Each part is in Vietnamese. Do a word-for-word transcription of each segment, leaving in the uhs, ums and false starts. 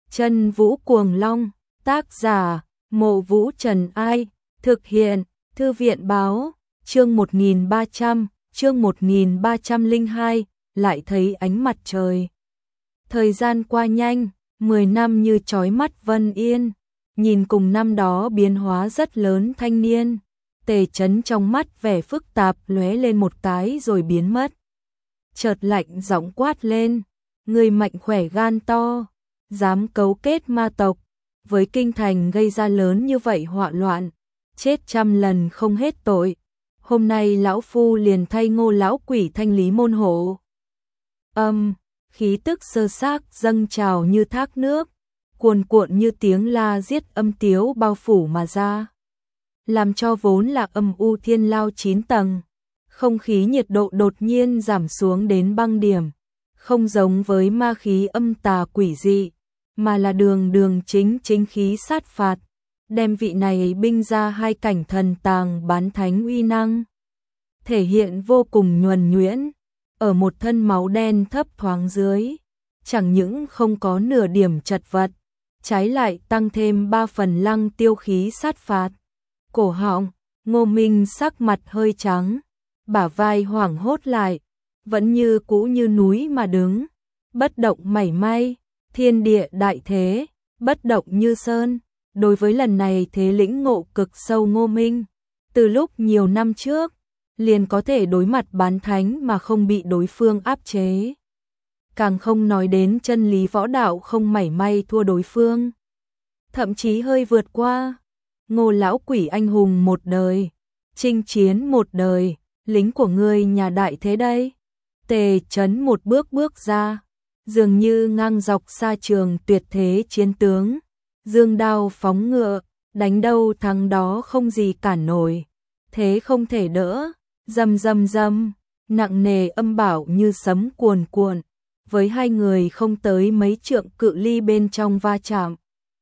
Chân Vũ Cuồng Long, tác giả, Mộ Vũ Trần Ai, thực hiện, Thư viện báo, chương một nghìn ba trăm, chương một nghìn ba trăm lẻ hai, lại thấy ánh mặt trời. Thời gian qua nhanh, mười năm như trói mắt vân yên, nhìn cùng năm đó biến hóa rất lớn thanh niên. Tề Chấn trong mắt vẻ phức tạp lóe lên một cái rồi biến mất. Chợt lạnh giọng quát lên, người mạnh khỏe gan to, dám cấu kết ma tộc, với kinh thành gây ra lớn như vậy họa loạn, chết trăm lần không hết tội. Hôm nay lão phu liền thay Ngô lão quỷ thanh lý môn hộ. Âm, khí tức sơ xác dâng trào như thác nước, cuồn cuộn như tiếng la giết âm tiếu bao phủ mà ra, làm cho vốn là âm u thiên lao chín tầng, không khí nhiệt độ đột nhiên giảm xuống đến băng điểm, không giống với ma khí âm tà quỷ dị, mà là đường đường chính chính khí sát phạt, đem vị này binh ra hai cảnh thần tàng bán thánh uy năng, thể hiện vô cùng nhuần nhuyễn, ở một thân máu đen thấp thoáng dưới, chẳng những không có nửa điểm chật vật, trái lại tăng thêm ba phần lăng tiêu khí sát phạt. Cổ họng, Ngô Minh sắc mặt hơi trắng, bả vai hoảng hốt lại, vẫn như cũ như núi mà đứng, bất động mảy may, thiên địa đại thế, bất động như sơn. Đối với lần này thế lĩnh ngộ cực sâu Ngô Minh, từ lúc nhiều năm trước, liền có thể đối mặt bán thánh mà không bị đối phương áp chế. Càng không nói đến chân lý võ đạo không mảy may thua đối phương, thậm chí hơi vượt qua. Ngô lão quỷ anh hùng một đời, chinh chiến một đời, lính của ngươi nhà đại thế đây. Tề Chấn một bước bước ra, dường như ngang dọc xa trường tuyệt thế chiến tướng, dương đao phóng ngựa, đánh đâu thắng đó không gì cản nổi, thế không thể đỡ. Rầm rầm rầm, nặng nề âm bảo như sấm cuồn cuộn, với hai người không tới mấy trượng cự ly bên trong va chạm,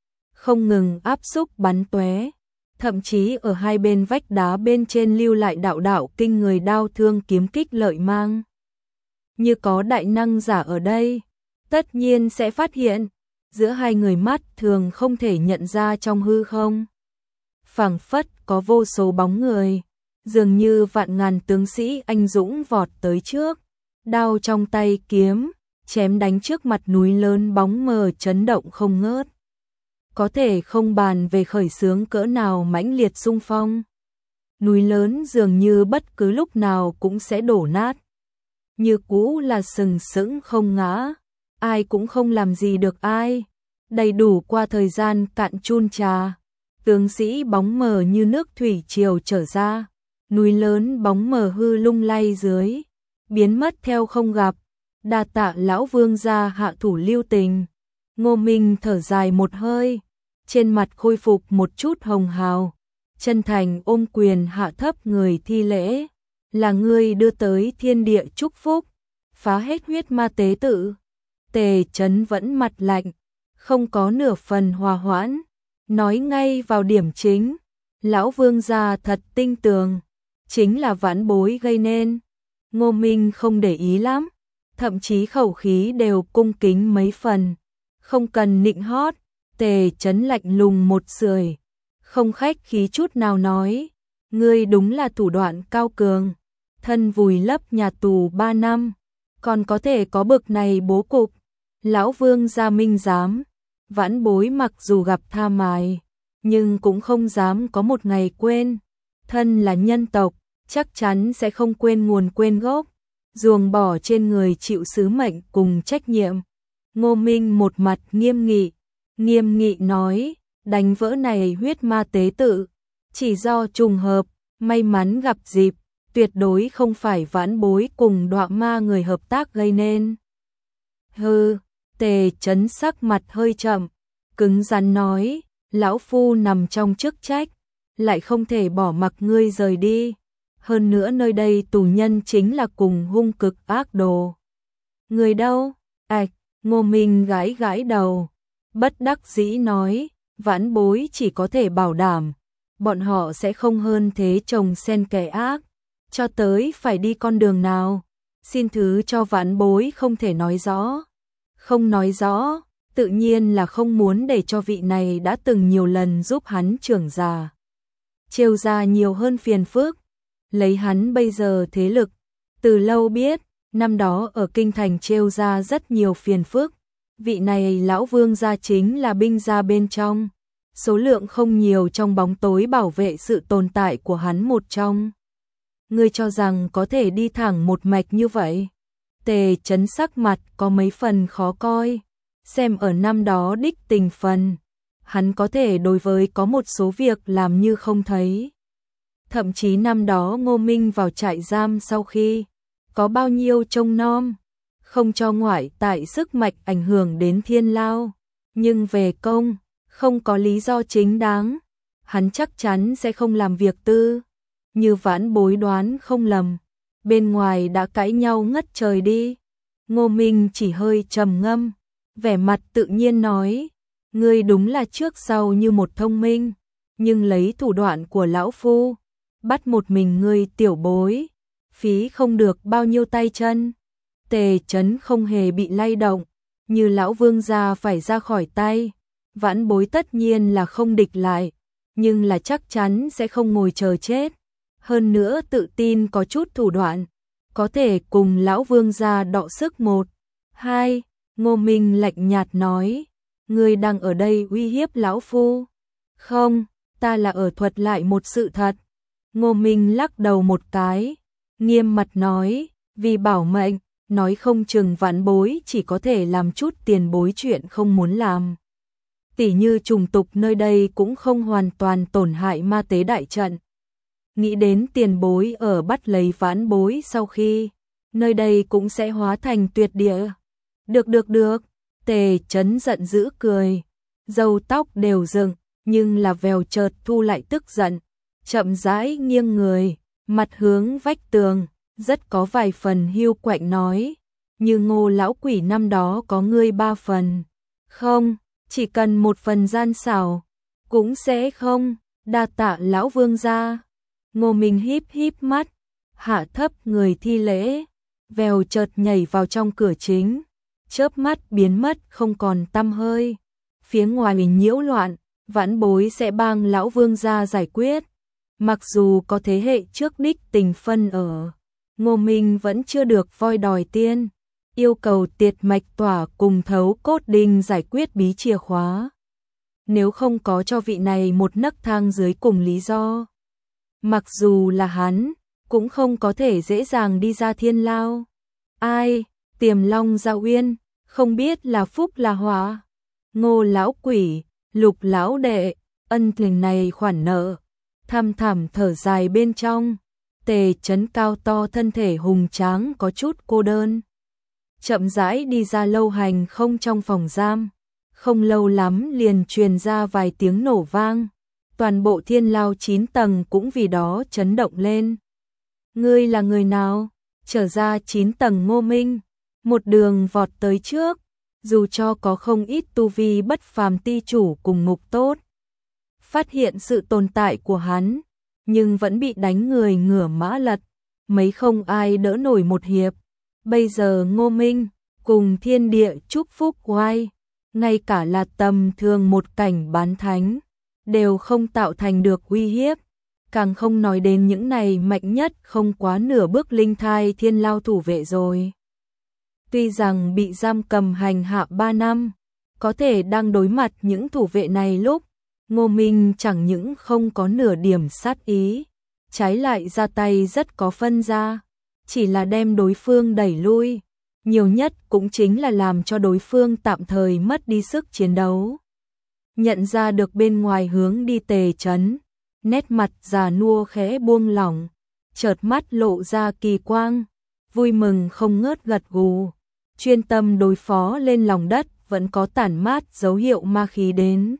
không ngừng áp xúc bắn tóe, thậm chí ở hai bên vách đá bên trên lưu lại đạo đạo kinh người đao thương kiếm kích lợi mang. Như có đại năng giả ở đây, tất nhiên sẽ phát hiện, giữa hai người mắt thường không thể nhận ra trong hư không, phảng phất có vô số bóng người, dường như vạn ngàn tướng sĩ anh dũng vọt tới trước, đao trong tay kiếm, chém đánh trước mặt núi lớn bóng mờ chấn động không ngớt. Có thể không bàn về khởi xướng cỡ nào mãnh liệt xung phong. Núi lớn dường như bất cứ lúc nào cũng sẽ đổ nát. Như cũ là sừng sững không ngã, ai cũng không làm gì được ai. Đầy đủ qua thời gian cạn chun trà, tướng sĩ bóng mờ như nước thủy triều trở ra. Núi lớn bóng mờ hư lung lay dưới, biến mất theo không gặp. Đa tạ lão vương gia hạ thủ lưu tình. Ngô Minh thở dài một hơi, trên mặt khôi phục một chút hồng hào, chân thành ôm quyền hạ thấp người thi lễ, là ngươi đưa tới thiên địa chúc phúc, phá hết huyết ma tế tự. Tề Chấn vẫn mặt lạnh, không có nửa phần hòa hoãn, nói ngay vào điểm chính, lão vương gia thật tinh tường, chính là vãn bối gây nên. Ngô Minh không để ý lắm, thậm chí khẩu khí đều cung kính mấy phần, không cần nịnh hót. Tề Chấn lạnh lùng một sưởi, không khách khí chút nào nói, ngươi đúng là thủ đoạn cao cường, thân vùi lấp nhà tù ba năm, còn có thể có bực này bố cục. Lão vương gia minh dám, vãn bối mặc dù gặp tha mài, nhưng cũng không dám có một ngày quên, thân là nhân tộc, chắc chắn sẽ không quên nguồn quên gốc, ruồng bỏ trên người chịu sứ mệnh cùng trách nhiệm. Ngô Minh một mặt nghiêm nghị, nghiêm nghị nói, đánh vỡ này huyết ma tế tự, chỉ do trùng hợp, may mắn gặp dịp, tuyệt đối không phải vãn bối cùng đọa ma người hợp tác gây nên. Hừ, Tề Chấn sắc mặt hơi chậm, cứng rắn nói, lão phu nằm trong chức trách, lại không thể bỏ mặc ngươi rời đi. Hơn nữa nơi đây tù nhân chính là cùng hung cực ác đồ. Người đâu? Ảch, Ngô Minh gãi gãi đầu, bất đắc dĩ nói, vãn bối chỉ có thể bảo đảm, bọn họ sẽ không hơn thế chồng sen kẻ ác, cho tới phải đi con đường nào, xin thứ cho vãn bối không thể nói rõ. Không nói rõ, tự nhiên là không muốn để cho vị này đã từng nhiều lần giúp hắn trưởng già Trêu ra nhiều hơn phiền phức. Lấy hắn bây giờ thế lực, từ lâu biết, năm đó ở kinh thành trêu ra rất nhiều phiền phức. Vị này lão vương gia chính là binh gia bên trong, số lượng không nhiều trong bóng tối bảo vệ sự tồn tại của hắn một trong. Ngươi cho rằng có thể đi thẳng một mạch như vậy? Tề Chấn sắc mặt có mấy phần khó coi, xem ở năm đó đích tình phần, hắn có thể đối với có một số việc làm như không thấy. Thậm chí năm đó Ngô Minh vào trại giam sau khi có bao nhiêu trông nom, không cho ngoại tại sức mạch ảnh hưởng đến thiên lao, nhưng về công, không có lý do chính đáng, hắn chắc chắn sẽ không làm việc tư. Như Vãn Bối đoán không lầm, bên ngoài đã cãi nhau ngất trời đi. Ngô Minh chỉ hơi trầm ngâm, vẻ mặt tự nhiên nói, ngươi đúng là trước sau như một thông minh, nhưng lấy thủ đoạn của lão phu, bắt một mình ngươi tiểu bối, phí không được bao nhiêu tay chân. Tề Chấn không hề bị lay động, như lão vương gia phải ra khỏi tay, Vãn Bối tất nhiên là không địch lại, nhưng là chắc chắn sẽ không ngồi chờ chết. Hơn nữa tự tin có chút thủ đoạn, có thể cùng lão vương gia đọ sức một. Hai, Ngô Minh lạnh nhạt nói, ngươi đang ở đây uy hiếp lão phu. Không, ta là ở thuật lại một sự thật. Ngô Minh lắc đầu một cái, nghiêm mặt nói, vì bảo mệnh, nói không chừng Vãn Bối chỉ có thể làm chút tiền bối chuyện không muốn làm. Tỉ như trùng tục nơi đây cũng không hoàn toàn tổn hại ma tế đại trận. Nghĩ đến tiền bối ở bắt lấy Vãn Bối sau khi, nơi đây cũng sẽ hóa thành tuyệt địa. Được được được, Tề Chấn giận dữ cười, râu tóc đều dựng, nhưng là vèo chợt thu lại tức giận, chậm rãi nghiêng người, mặt hướng vách tường, rất có vài phần hiu quạnh nói, như Ngô lão quỷ năm đó có ngươi ba phần. Không, chỉ cần một phần gian xảo, cũng sẽ không, đa tạ lão vương gia. Ngô Minh híp híp mắt, hạ thấp người thi lễ, vèo chợt nhảy vào trong cửa chính, chớp mắt biến mất không còn tăm hơi. Phía ngoài nhiễu loạn, Vãn Bối sẽ bang lão vương gia giải quyết. Mặc dù có thế hệ trước đích tình phân ở, Ngô Minh vẫn chưa được voi đòi tiên, yêu cầu tiệt mạch tỏa cùng thấu cốt đinh giải quyết bí chìa khóa. Nếu không có cho vị này một nấc thang dưới cùng lý do, mặc dù là hắn, cũng không có thể dễ dàng đi ra thiên lao. Ai, Tiềm Long Giao Uyên, không biết là phúc là họa. Ngô lão quỷ, Lục lão đệ, ân tình này khoản nợ. Thăm thẳm thở dài bên trong, Tề Chấn cao to thân thể hùng tráng có chút cô đơn. Chậm rãi đi ra lâu hành không trong phòng giam, không lâu lắm liền truyền ra vài tiếng nổ vang. Toàn bộ thiên lao chín tầng cũng vì đó chấn động lên. Ngươi là người nào? Trở ra chín tầng Ngô Minh, một đường vọt tới trước, dù cho có không ít tu vi bất phàm ti chủ cùng ngục tốt phát hiện sự tồn tại của hắn, nhưng vẫn bị đánh người ngửa mã lật, mấy không ai đỡ nổi một hiệp. Bây giờ Ngô Minh cùng thiên địa chúc phúc oai, ngay cả là tầm thường một cảnh bán thánh đều không tạo thành được uy hiếp, càng không nói đến những này mạnh nhất không quá nửa bước linh thai thiên lao thủ vệ rồi. Tuy rằng bị giam cầm hành hạ ba năm, có thể đang đối mặt những thủ vệ này lúc, Ngô Minh chẳng những không có nửa điểm sát ý, trái lại ra tay rất có phân ra, chỉ là đem đối phương đẩy lui, nhiều nhất cũng chính là làm cho đối phương tạm thời mất đi sức chiến đấu. Nhận ra được bên ngoài hướng đi Tề Chấn, nét mặt già nua khẽ buông lỏng, chợt mắt lộ ra kỳ quang, vui mừng không ngớt gật gù, chuyên tâm đối phó lên lòng đất vẫn có tản mát dấu hiệu ma khí đến.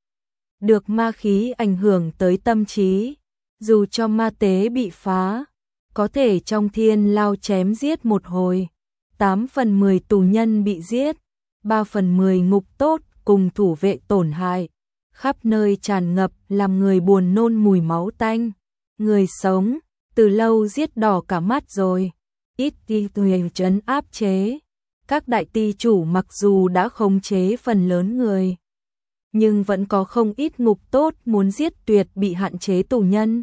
Được ma khí ảnh hưởng tới tâm trí, dù cho ma tế bị phá, có thể trong thiên lao chém giết một hồi, tám phần mười tù nhân bị giết, ba phần mười ngục tốt cùng thủ vệ tổn hại, khắp nơi tràn ngập làm người buồn nôn mùi máu tanh. Người sống, từ lâu giết đỏ cả mắt rồi, ít đi người trấn áp chế. Các đại ty chủ mặc dù đã khống chế phần lớn người, nhưng vẫn có không ít ngục tốt muốn giết tuyệt bị hạn chế tù nhân.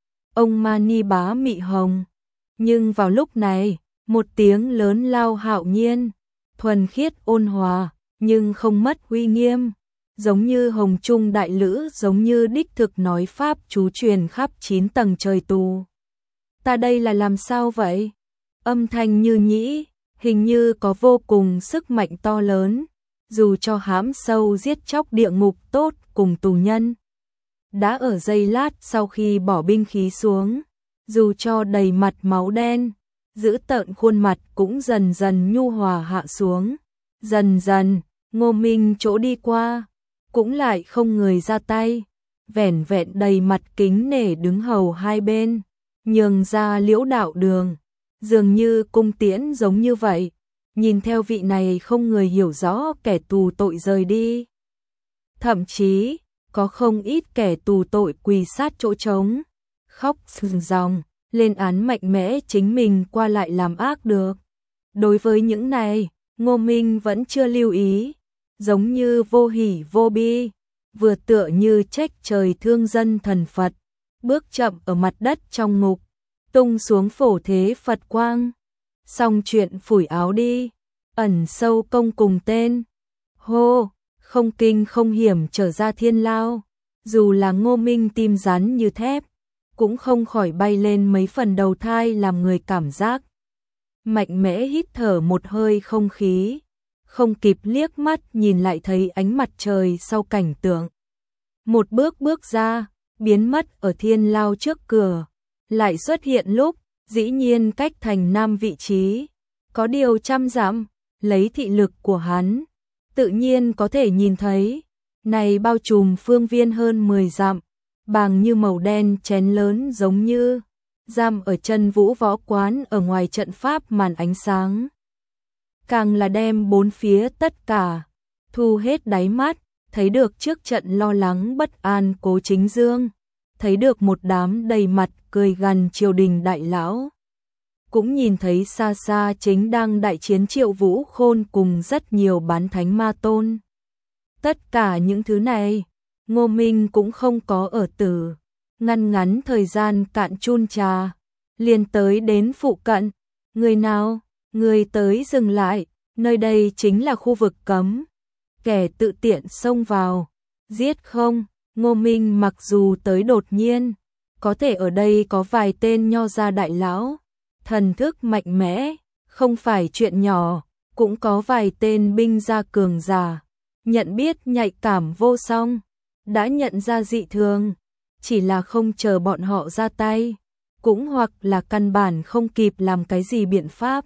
Ông Mani Bá Mị Hồng. Nhưng vào lúc này, một tiếng lớn lao hạo nhiên, thuần khiết ôn hòa, nhưng không mất uy nghiêm, giống như hồng trung đại lữ, giống như đích thực nói pháp chú truyền khắp chín tầng trời tù. Ta đây là làm sao vậy? Âm thanh như nhĩ, hình như có vô cùng sức mạnh to lớn, dù cho hãm sâu giết chóc địa ngục tốt cùng tù nhân. Đã ở giây lát sau khi bỏ binh khí xuống, dù cho đầy mặt máu đen, giữ tợn khuôn mặt cũng dần dần nhu hòa hạ xuống. Dần dần, Ngô Minh chỗ đi qua, cũng lại không người ra tay, vẻn vẹn đầy mặt kính nể đứng hầu hai bên, nhường ra liễu đạo đường, dường như cung tiễn giống như vậy, nhìn theo vị này không người hiểu rõ kẻ tù tội rời đi. Thậm chí, có không ít kẻ tù tội quỳ sát chỗ trống, khóc ròng ròng, lên án mạnh mẽ chính mình qua lại làm ác được. Đối với những này, Ngô Minh vẫn chưa lưu ý, giống như vô hỉ vô bi, vừa tựa như trách trời thương dân thần Phật, bước chậm ở mặt đất trong ngục, tung xuống phổ thế Phật quang. Xong chuyện phủi áo đi, ẩn sâu công cùng tên. Hô, không kinh không hiểm trở ra thiên lao, dù là Ngô Minh tim rắn như thép, cũng không khỏi bay lên mấy phần đầu thai làm người cảm giác. Mạnh mẽ hít thở một hơi không khí, không kịp liếc mắt nhìn lại thấy ánh mặt trời sau cảnh tượng. Một bước bước ra, biến mất ở thiên lao trước cửa, lại xuất hiện lúc, dĩ nhiên cách thành nam vị trí, có điều trăm dặm, lấy thị lực của hắn, tự nhiên có thể nhìn thấy, này bao trùm phương viên hơn mười dặm, bàng như màu đen chén lớn giống như giam ở chân vũ võ quán ở ngoài trận pháp màn ánh sáng. Càng là đem bốn phía tất cả, thu hết đáy mắt, thấy được trước trận lo lắng bất an Cố Chính Dương, thấy được một đám đầy mặt cười gằn triều đình đại lão. Cũng nhìn thấy xa xa chính đang đại chiến Triệu Vũ Khôn cùng rất nhiều bán thánh ma tôn. Tất cả những thứ này, Ngô Minh cũng không có ở tử, ngăn ngắn thời gian cạn chun trà, liền tới đến phụ cận. Người nào, người tới dừng lại, nơi đây chính là khu vực cấm. Kẻ tự tiện xông vào, giết không? Ngô Minh mặc dù tới đột nhiên, có thể ở đây có vài tên nho gia đại lão, thần thức mạnh mẽ, không phải chuyện nhỏ, cũng có vài tên binh gia cường giả, nhận biết nhạy cảm vô song, đã nhận ra dị thường, chỉ là không chờ bọn họ ra tay, cũng hoặc là căn bản không kịp làm cái gì biện pháp.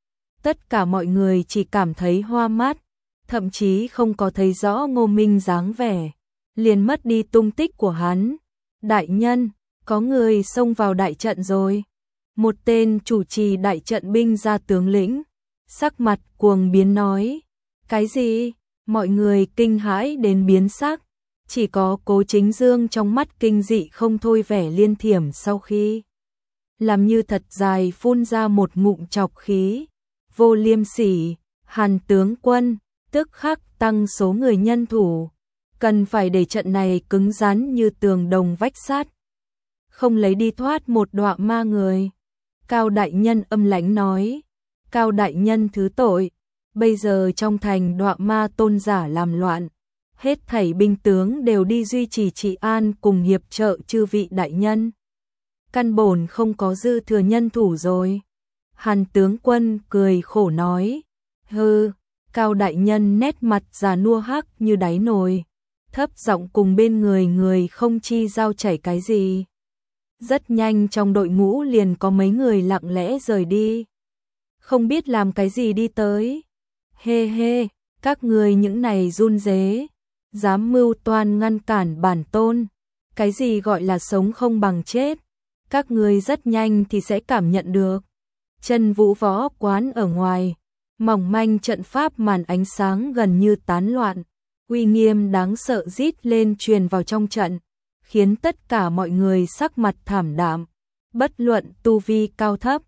Tất cả mọi người chỉ cảm thấy hoa mắt, thậm chí không có thấy rõ Ngô Minh dáng vẻ, liền mất đi tung tích của hắn. Đại nhân, có người xông vào đại trận rồi. Một tên chủ trì đại trận binh gia tướng lĩnh, sắc mặt cuồng biến nói. Cái gì? Mọi người kinh hãi đến biến sắc, chỉ có Cố Chính Dương trong mắt kinh dị không thôi vẻ liên thiểm sau khi làm như thật dài phun ra một ngụm chọc khí. Vô Liêm Sỉ, Hàn tướng quân, tức khắc tăng số người nhân thủ, cần phải để trận này cứng rắn như tường đồng vách sắt, không lấy đi thoát một đọa ma người. Cao đại nhân âm lãnh nói. Cao đại nhân thứ tội, bây giờ trong thành đọa ma tôn giả làm loạn, hết thảy binh tướng đều đi duy trì trị an cùng hiệp trợ chư vị đại nhân, căn bổn không có dư thừa nhân thủ rồi. Hàn tướng quân cười khổ nói. Hừ. Cao đại nhân nét mặt già nua hắc như đáy nồi, thấp giọng cùng bên người người không chi giao chảy cái gì. Rất nhanh trong đội ngũ liền có mấy người lặng lẽ rời đi, không biết làm cái gì đi tới. Hê hê, các người những này run rế, dám mưu toan ngăn cản bản tôn, cái gì gọi là sống không bằng chết, các người rất nhanh thì sẽ cảm nhận được. Chân vũ võ quán ở ngoài, mỏng manh trận pháp màn ánh sáng gần như tán loạn, uy nghiêm đáng sợ rít lên truyền vào trong trận, khiến tất cả mọi người sắc mặt thảm đạm, bất luận tu vi cao thấp,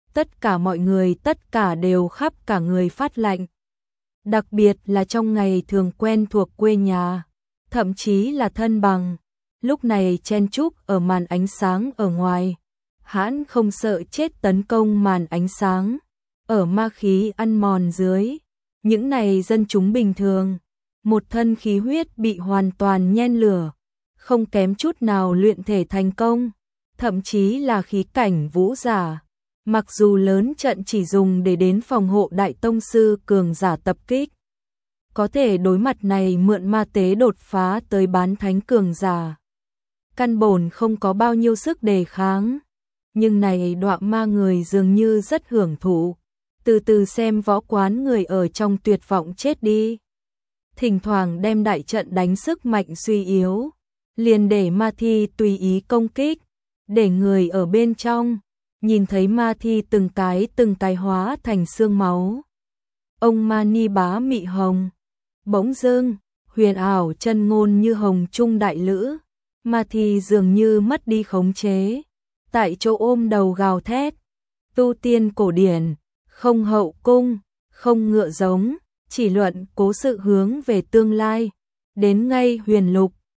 tất cả mọi người tất cả đều khắp cả người phát lạnh. Đặc biệt là trong ngày thường quen thuộc quê nhà, thậm chí là thân bằng, lúc này chen chúc ở màn ánh sáng ở ngoài, hãn không sợ chết tấn công màn ánh sáng, ở ma khí ăn mòn dưới, những này dân chúng bình thường, một thân khí huyết bị hoàn toàn nhen lửa, không kém chút nào luyện thể thành công, thậm chí là khí cảnh vũ giả. Mặc dù lớn trận chỉ dùng để đến phòng hộ đại tông sư cường giả tập kích, có thể đối mặt này mượn ma tế đột phá tới bán thánh cường giả. Căn bổn không có bao nhiêu sức đề kháng, nhưng này đọa ma người dường như rất hưởng thụ, từ từ xem võ quán người ở trong tuyệt vọng chết đi. Thỉnh thoảng đem đại trận đánh sức mạnh suy yếu, liền để ma thi tùy ý công kích, để người ở bên trong nhìn thấy ma thi từng cái từng cái hóa thành xương máu. Ông Mani bá mị hồng, bỗng dưng, huyền ảo chân ngôn như hồng trung đại lữ, ma thi dường như mất đi khống chế, tại chỗ ôm đầu gào thét. Tu tiên cổ điển, không hậu cung, không ngựa giống, chỉ luận cố sự hướng về tương lai, đến ngay huyền lục,